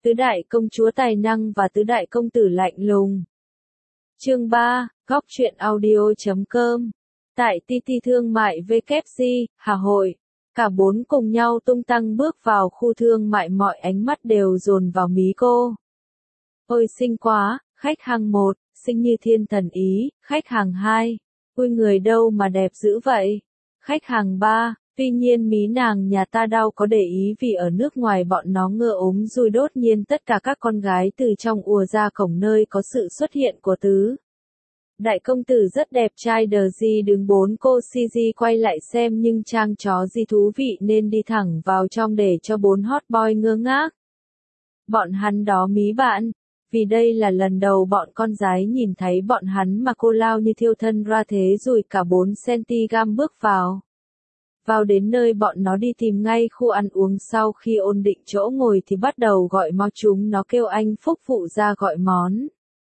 Tứ đại công chúa tài năng và tứ đại công tử lạnh lùng. Chương 3, Góc truyện audio.com. Tại TT Thương mại WC, Hà Hội, cả bốn cùng nhau tung tăng bước vào khu thương mại, mọi ánh mắt đều dồn vào mí cô. Ôi xinh quá, khách hàng 1, xinh như thiên thần Ý, khách hàng 2, ui người đâu mà đẹp dữ vậy. Khách hàng 3, tuy nhiên mí nàng nhà ta đâu có để ý vì ở nước ngoài bọn nó ngựa ốm rui, đột nhiên tất cả các con gái từ trong ùa ra cổng nơi có sự xuất hiện của tứ đại công tử rất đẹp trai. Đờ gì đứng bốn cô CG quay lại xem nhưng trang chó gì thú vị nên đi thẳng vào trong để cho bốn hot boy ngơ ngác. Bọn hắn đó mí bạn, vì đây là lần đầu bọn con gái nhìn thấy bọn hắn mà cô lao như thiêu thân ra thế rồi cả 4cm bước vào. Vào đến nơi bọn nó đi tìm ngay khu ăn uống, sau khi ổn định chỗ ngồi thì bắt đầu gọi món, chúng nó kêu anh phúc vụ ra gọi món.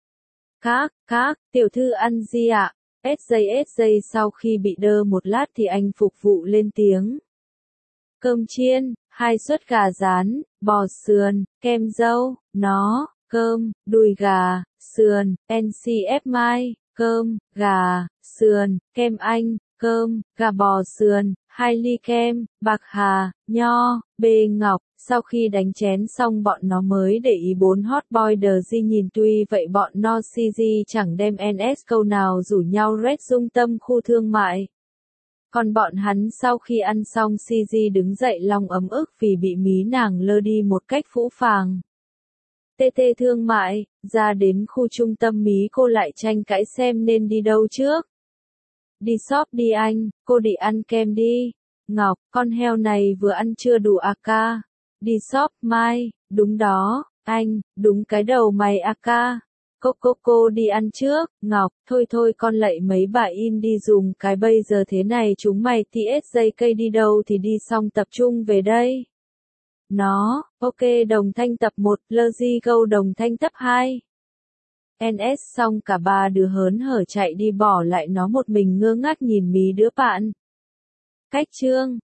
Các, tiểu thư ăn gì ạ? SJ. Sau khi bị đơ một lát thì anh phục vụ lên tiếng. Cơm chiên, 2 suất gà rán, bò sườn, kem dâu, cơm, đùi gà, sườn, NCF mai, cơm, gà, sườn, kem Anh, cơm, gà bò sườn, 2 ly kem, bạc hà, nho, bê ngọc. Sau khi đánh chén xong bọn nó mới để ý 4 hot boy đờ di nhìn, tuy vậy bọn nó CG chẳng đem NS câu nào rủ nhau rét dung tâm khu thương mại. Còn bọn hắn sau khi ăn xong CG đứng dậy lòng ấm ức vì bị mí nàng lơ đi một cách phũ phàng. TT Thương mại, ra đến khu trung tâm mí cô lại tranh cãi xem nên đi đâu trước. Đi shop đi anh, cô đi ăn kem đi. Ngọc, con heo này vừa ăn chưa đủ AK. Đi shop mai, đúng đó, anh, đúng cái đầu mày AK. Cô đi ăn trước. Ngọc, thôi con lạy mấy bà in đi dùng cái bây giờ thế này chúng mày TSJ cây đi đâu thì đi xong tập trung về đây. Ok đồng thanh tập 1, Logi Go đồng thanh tập 2. NS xong cả ba đứa hớn hở chạy đi, bỏ lại nó một mình ngơ ngác nhìn mí đứa bạn. Cách chương